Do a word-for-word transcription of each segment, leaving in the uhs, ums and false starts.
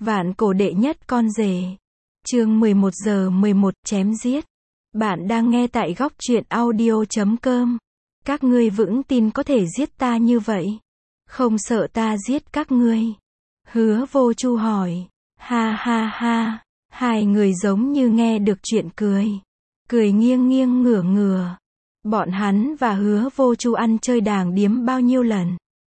Vạn cổ đệ nhất con rể. Chương mười một giờ mười một chém giết. Bạn đang nghe tại góc truyện audio chấm com. Các ngươi vững tin có thể giết ta như vậy? Không sợ ta giết các ngươi? Hứa Vô Chu hỏi. Ha ha ha. Hai người giống như nghe được chuyện cười. Cười nghiêng nghiêng ngửa ngửa. Bọn hắn và Hứa Vô Chu ăn chơi đàng điếm bao nhiêu lần.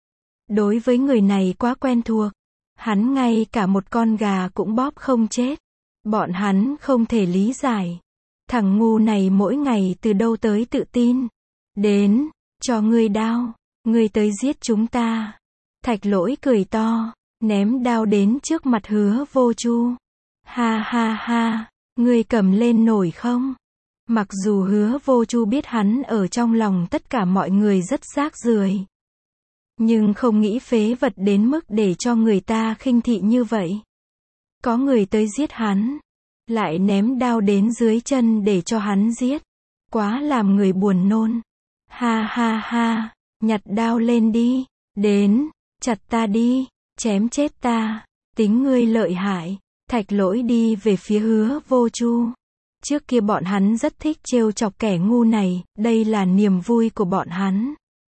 Đối với người này quá quen thuộc. Hắn ngay cả một con gà cũng bóp không chết. Bọn hắn không thể lý giải. Thằng ngu này mỗi ngày từ đâu tới tự tin. Đến, cho ngươi đao, ngươi tới giết chúng ta. Thạch Lỗi cười to, ném đao đến trước mặt Hứa Vô Chu. Ha ha ha, ngươi cầm lên nổi không? Mặc dù Hứa Vô Chu biết hắn ở trong lòng tất cả mọi người rất rác rưởi, nhưng không nghĩ phế vật đến mức để cho người ta khinh thị như vậy. Có người tới giết hắn, lại ném đao đến dưới chân để cho hắn giết. Quá làm người buồn nôn. Ha ha ha, nhặt đao lên đi, đến, chặt ta đi, chém chết ta, tính ngươi lợi hại. Thạch Lỗi đi về phía Hứa Vô Chu. Trước kia bọn hắn rất thích trêu chọc kẻ ngu này, đây là niềm vui của bọn hắn.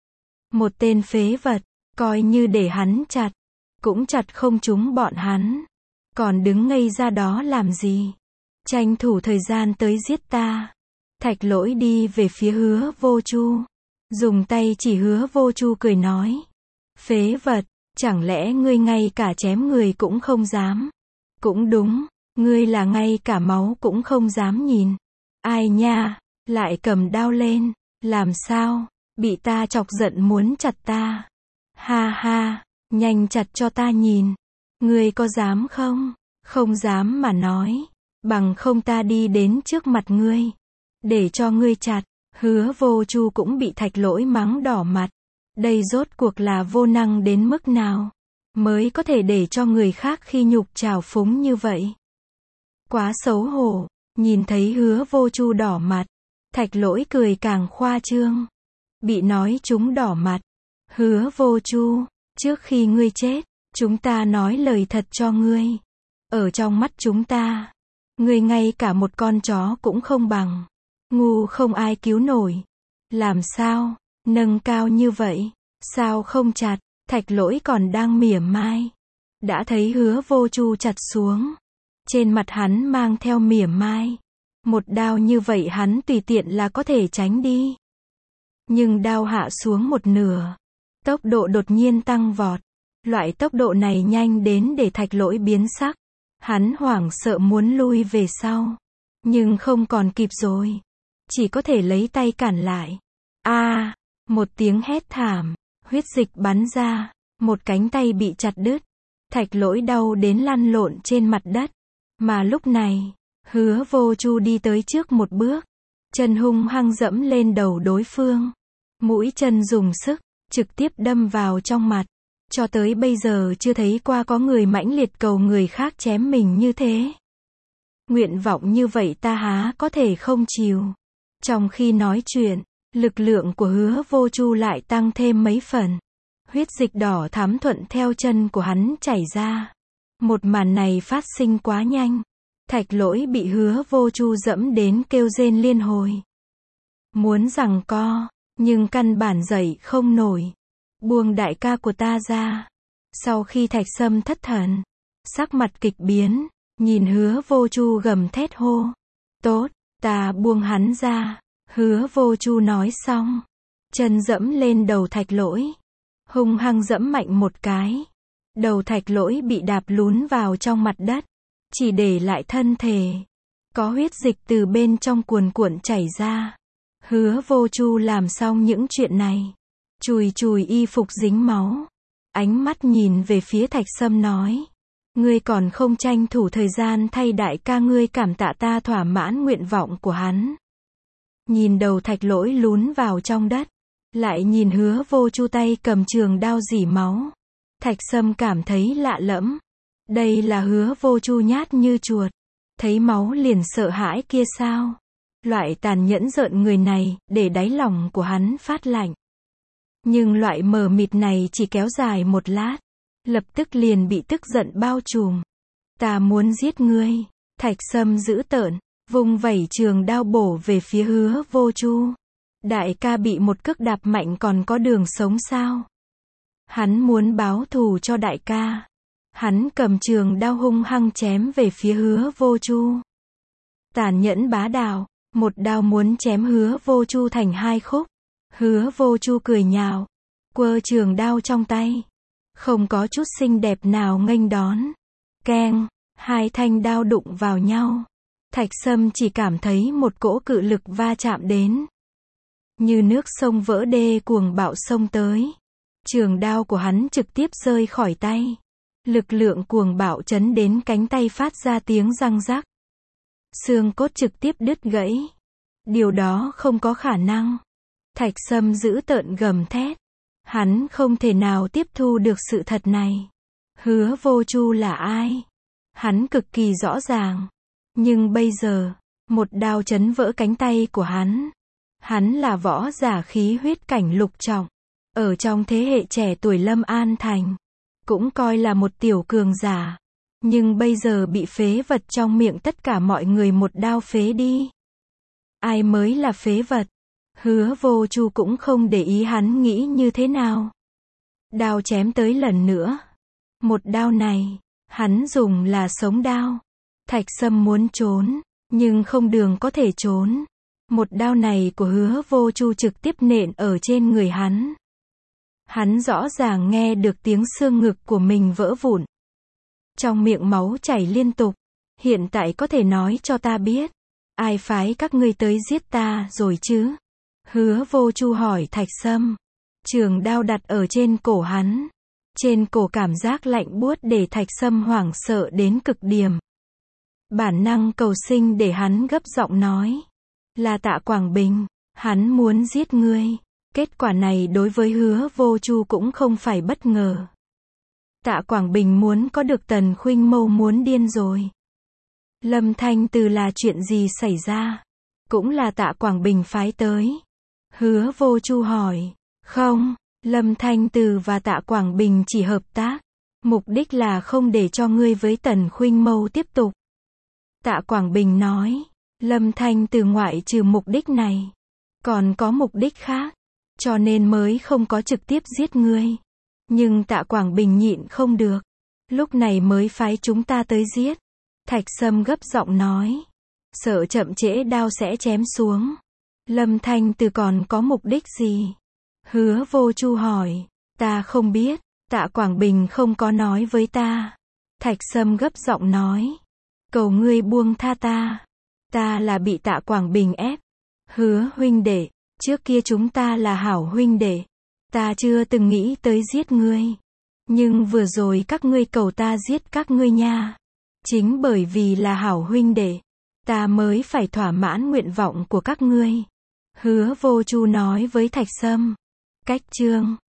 Một tên phế vật, coi như để hắn chặt, cũng chặt không trúng bọn hắn. Còn đứng ngây ra đó làm gì? Tranh thủ thời gian tới giết ta. Thạch Lỗi đi về phía Hứa Vô Chu. Dùng tay chỉ Hứa Vô Chu cười nói. Phế vật, chẳng lẽ ngươi ngay cả chém người cũng không dám? Cũng đúng, ngươi là ngay cả máu cũng không dám nhìn. Ai nha, lại cầm đao lên, làm sao? Bị ta chọc giận muốn chặt ta. Ha ha, nhanh chặt cho ta nhìn. Ngươi có dám không? Không dám mà nói. Bằng không ta đi đến trước mặt ngươi. Để cho ngươi chặt. Hứa Vô Chu cũng bị Thạch Lỗi mắng đỏ mặt. Đây rốt cuộc là vô năng đến mức nào? Mới có thể để cho người khác khi nhục trào phúng như vậy. Quá xấu hổ. Nhìn thấy Hứa Vô Chu đỏ mặt. Thạch Lỗi cười càng khoa trương. Bị nói chúng đỏ mặt. Hứa Vô Chu, trước khi ngươi chết, chúng ta nói lời thật cho ngươi. Ở trong mắt chúng ta, ngươi ngay cả một con chó cũng không bằng. Ngu không ai cứu nổi. Làm sao? Nâng cao như vậy. Sao không chặt? Thạch Lỗi còn đang mỉa mai. Đã thấy Hứa Vô Chu chặt xuống. Trên mặt hắn mang theo mỉa mai. Một đao như vậy hắn tùy tiện là có thể tránh đi. Nhưng đao hạ xuống một nửa. Tốc độ đột nhiên tăng vọt. Loại tốc độ này nhanh đến để Thạch Lỗi biến sắc. Hắn hoảng sợ muốn lui về sau. Nhưng không còn kịp rồi. Chỉ có thể lấy tay cản lại. A, à, một tiếng hét thảm. Huyết dịch bắn ra. Một cánh tay bị chặt đứt. Thạch Lỗi đau đến lăn lộn trên mặt đất. Mà lúc này, Hứa Vô Chu đi tới trước một bước. Chân hung hăng dẫm lên đầu đối phương. Mũi chân dùng sức, trực tiếp đâm vào trong mặt. Cho tới bây giờ chưa thấy qua có người mãnh liệt cầu người khác chém mình như thế. Nguyện vọng như vậy ta há có thể không chiều. Trong khi nói chuyện, lực lượng của Hứa Vô Chu lại tăng thêm mấy phần. Huyết dịch đỏ thắm thuận theo chân của hắn chảy ra. Một màn này phát sinh quá nhanh. Thạch Lỗi bị Hứa Vô Chu dẫm đến kêu rên liên hồi. Muốn giằng co, nhưng căn bản dậy không nổi. Buông đại ca của ta ra. Sau khi Thạch Sâm thất thần, sắc mặt kịch biến, nhìn Hứa Vô Chu gầm thét hô. Tốt, ta buông hắn ra. Hứa Vô Chu nói xong, chân dẫm lên đầu Thạch Lỗi. Hung hăng dẫm mạnh một cái. Đầu Thạch Lỗi bị đạp lún vào trong mặt đất. Chỉ để lại thân thể. Có huyết dịch từ bên trong cuồn cuộn chảy ra. Hứa Vô Chu làm xong những chuyện này. Chùi chùi y phục dính máu. Ánh mắt nhìn về phía Thạch Sâm nói. Ngươi còn không tranh thủ thời gian thay đại ca ngươi cảm tạ ta thỏa mãn nguyện vọng của hắn. Nhìn đầu Thạch Lỗi lún vào trong đất. Lại nhìn Hứa Vô Chu tay cầm trường đao rỉ máu. Thạch Sâm cảm thấy lạ lẫm. Đây là Hứa Vô Chu nhát như chuột. Thấy máu liền sợ hãi kia sao? Loại tàn nhẫn rợn người này, để đáy lòng của hắn phát lạnh. Nhưng loại mờ mịt này chỉ kéo dài một lát. Lập tức liền bị tức giận bao trùm. Ta muốn giết ngươi. Thạch Sâm dữ tợn, vung vẩy trường đao bổ về phía Hứa Vô Chu. Đại ca bị một cước đạp mạnh còn có đường sống sao? Hắn muốn báo thù cho đại ca. Hắn cầm trường đao hung hăng chém về phía Hứa Vô Chu. Tàn nhẫn bá đạo, một đao muốn chém Hứa Vô Chu thành hai khúc. Hứa Vô Chu cười nhạo, quơ trường đao trong tay. Không có chút xinh đẹp nào nghênh đón. Keng, hai thanh đao đụng vào nhau. Thạch Sâm chỉ cảm thấy một cỗ cự lực va chạm đến. Như nước sông vỡ đê cuồng bạo xông tới. Trường đao của hắn trực tiếp rơi khỏi tay. Lực lượng cuồng bạo chấn đến cánh tay phát ra tiếng răng rắc. Xương cốt trực tiếp đứt gãy. Điều đó không có khả năng. Thạch Sâm dữ tợn gầm thét. Hắn không thể nào tiếp thu được sự thật này. Hứa Vô Chu là ai? Hắn cực kỳ rõ ràng. Nhưng bây giờ, một đao chấn vỡ cánh tay của hắn. Hắn là võ giả khí huyết cảnh lục trọng. Ở trong thế hệ trẻ tuổi Lâm An Thành, cũng coi là một tiểu cường giả. Nhưng bây giờ bị phế vật trong miệng tất cả mọi người một đao phế đi. Ai mới là phế vật? Hứa Vô Chu cũng không để ý hắn nghĩ như thế nào. Đao chém tới lần nữa. Một đao này, hắn dùng là sống đao. Thạch Sâm muốn trốn, nhưng không đường có thể trốn. Một đao này của Hứa Vô Chu trực tiếp nện ở trên người hắn. Hắn rõ ràng nghe được tiếng xương ngực của mình vỡ vụn. Trong miệng máu chảy liên tục. Hiện tại có thể nói cho ta biết, ai phái các ngươi tới giết ta rồi chứ? Hứa Vô Chu hỏi Thạch Sâm. Trường đao đặt ở trên cổ hắn. Trên cổ cảm giác lạnh buốt để Thạch Sâm hoảng sợ đến cực điểm. Bản năng cầu sinh để hắn gấp giọng nói. Là Tạ Quảng Bình, hắn muốn giết ngươi. Kết quả này đối với Hứa Vô Chu cũng không phải bất ngờ. Tạ Quảng Bình muốn có được Tần Khuynh Mâu muốn điên rồi. Lâm Thanh Từ là chuyện gì xảy ra? Cũng là Tạ Quảng Bình phái tới. Hứa Vô Chu hỏi. Không, Lâm Thanh Từ và Tạ Quảng Bình chỉ hợp tác. Mục đích là không để cho ngươi với Tần Khuynh Mâu tiếp tục. Tạ Quảng Bình nói. Lâm Thanh Từ ngoại trừ mục đích này, còn có mục đích khác. Cho nên mới không có trực tiếp giết ngươi. Nhưng Tạ Quảng Bình nhịn không được. Lúc này mới phái chúng ta tới giết. Thạch Sâm gấp giọng nói. Sợ chậm trễ đao sẽ chém xuống. Lâm Thanh Từ còn có mục đích gì? Hứa Vô Chu hỏi. Ta không biết. Tạ Quảng Bình không có nói với ta. Thạch Sâm gấp giọng nói. Cầu ngươi buông tha ta. Ta là bị Tạ Quảng Bình ép. Hứa huynh đệ, trước kia chúng ta là hảo huynh đệ. Ta chưa từng nghĩ tới giết ngươi. Nhưng vừa rồi các ngươi cầu ta giết các ngươi nha. Chính bởi vì là hảo huynh đệ, ta mới phải thỏa mãn nguyện vọng của các ngươi. Hứa Vô Chu nói với Thạch Sâm. Cách chương